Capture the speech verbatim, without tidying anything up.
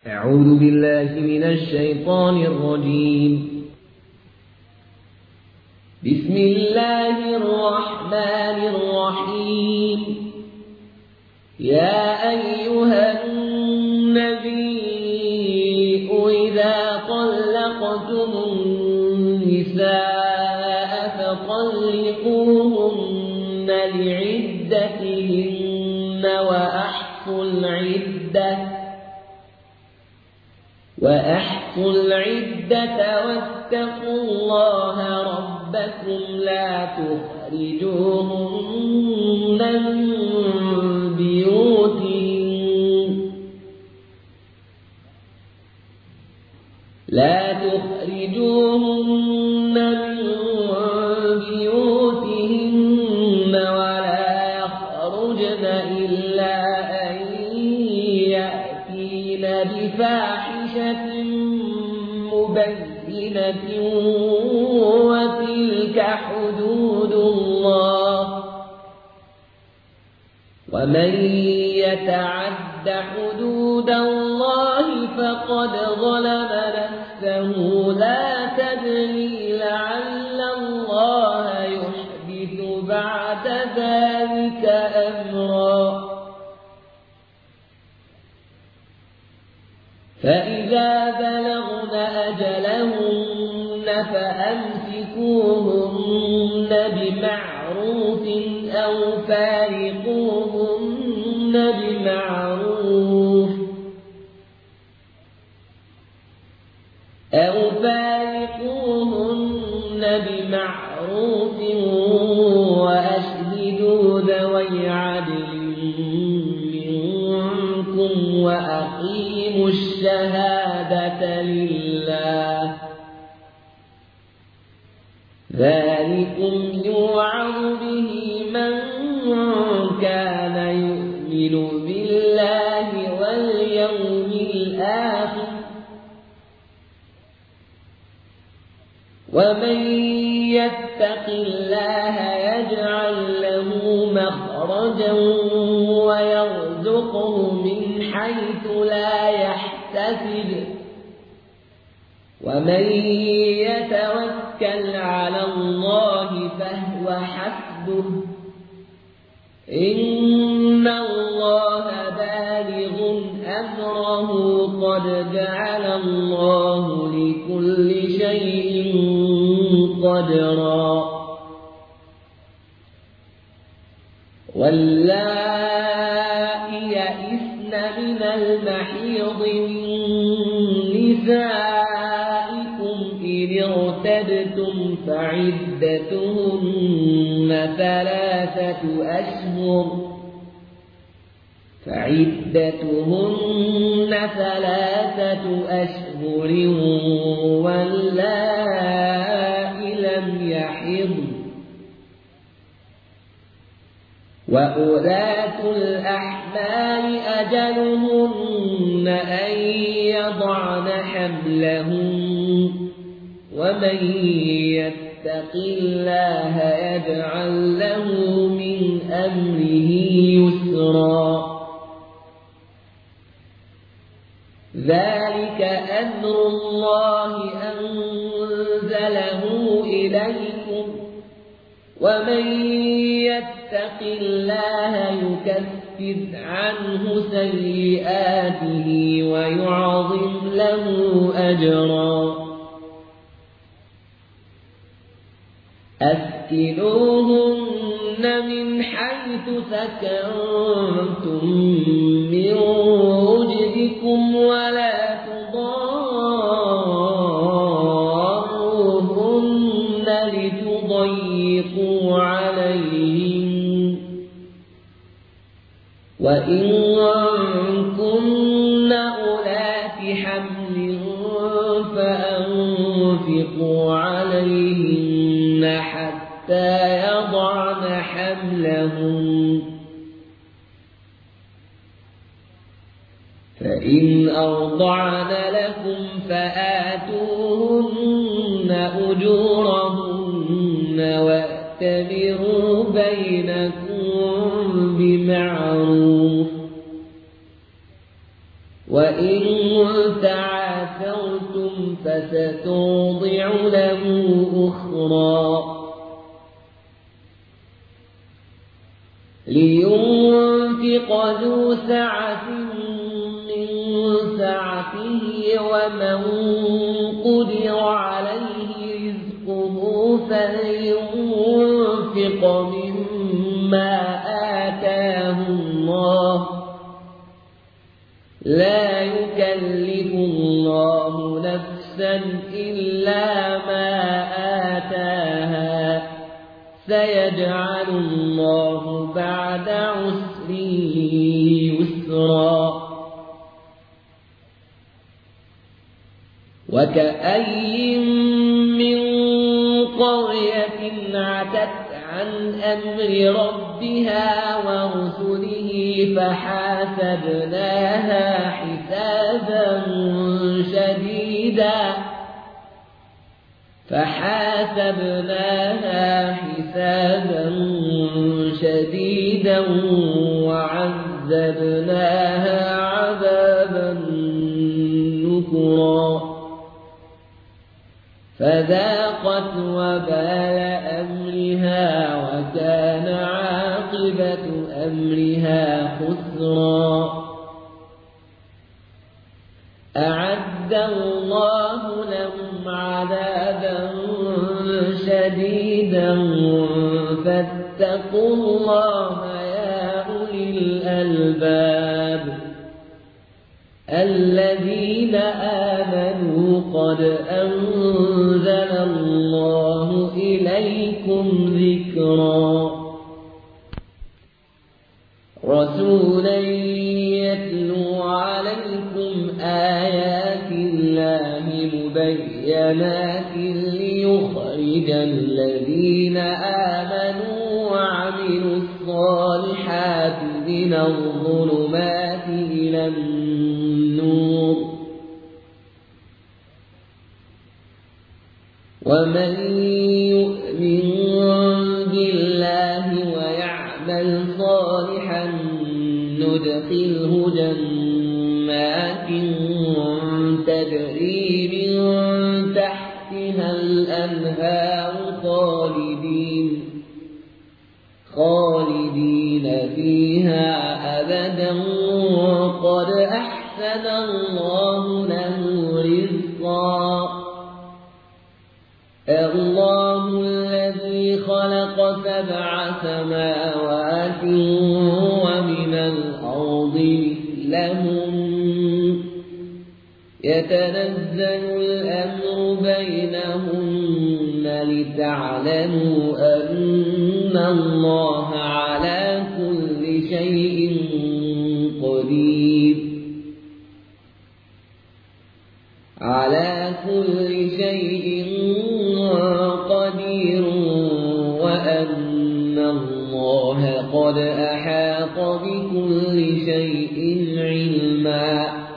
أعوذ بالله من الشيطان الرجيم. بسم الله الرحمن الرحيم. يا أيها النبي إذا طلقتم النساء فطلقوهن لعدتهن وأحصوا العدة وأحصوا العدة واتقوا الله ربكم لا تخرجوهن من بيوتهن لا تخرجوهن من بيوتهن ولا يخرجن إلا أن يأتين بفاحشة مبينة وتلك حدود الله ومن يتعد حدود الله فقد ظلم نفسه لا تدري لعل الله يحدث بعد ذلك أمرا. فإذا بلغن أجلهن فأمسكوهن بمعروف أو فارقوهن بمعروف أو فارقوهن بمعروف وأشهدوا ذوي عدل منكم وأقيموا الشهادة لله ذلكم يوعظ به من كان يؤمن بالله واليوم الآخر ومن يتق الله يجعل له مخرجا ويرزقه من حيث لا يحتسب ومن يتوكل على الله فهو حسبه إن الله بالغ أمره قد جعل الله لكل شيء قدرا. واللائي يئسن من المحيض من نسائكم إن ارتبتم فعدتهن ثلاثة أشهر فعدتهن ثلاثة أشهر واللائي لم يحضن وأولاة الأحمال أجلهن أن يضعن حملهن ومن يتق الله يجعل له من أمره يسرا. ذلك أمر الله أنزله إليكم ومن يتق الله يكفر عنه سيئاته ويعظم له أجرا. أسكنوهن من حيث سكنتم من وجدكم ولا تضاروهن لتضيقوا عليهن وإن كن أولات حمل فأنفقوا عليهن حتى يضعن حملهن فإن أرضعن لكم فآتوهن أجورهن وأتمروا بينكم بمعروف وإن تعاثرتم فستوضع له أخرى لينفق ذو سعة من سعته ومن قدر عليه رزقه فلينفق مما آتاه الله لا يكلف الله نفسا إلا ما آتاها سيجعل الله بعد عسر يسرا وكأي من قرية عتت عن أمر ربها ورسله فحاسبناها حسابا شديدا فحاسبناها حسابا شديدا وعذبناها عذابا نكرا فذاقت وبال أمرها وكان عاقبة أمرها خسرا أعد الله لهم عذابا شديدا فاتقوا الله يا أولي الألباب الذين آمنوا قد أنزل الله إليكم ذكرا رسولا يتلو عليكم آيات الله مبينات ليخرج الذين آمنوا وعملوا الصالحات من الظلمات إلى النور ومن يؤمن بالله ويعمل صالحا ندخله جنات تجري من تحتها الأنهار خالدين خالدين فيها أبدا قد أحسن الله له رزقا الله الذي خلق سبع سماوات ومن الأرض مثلهم يتنزل الأمر بينهن لتعلموا أن الله على كل شيء قدير على كل شيء قدير وأن الله قد أحاط بكل شيء علما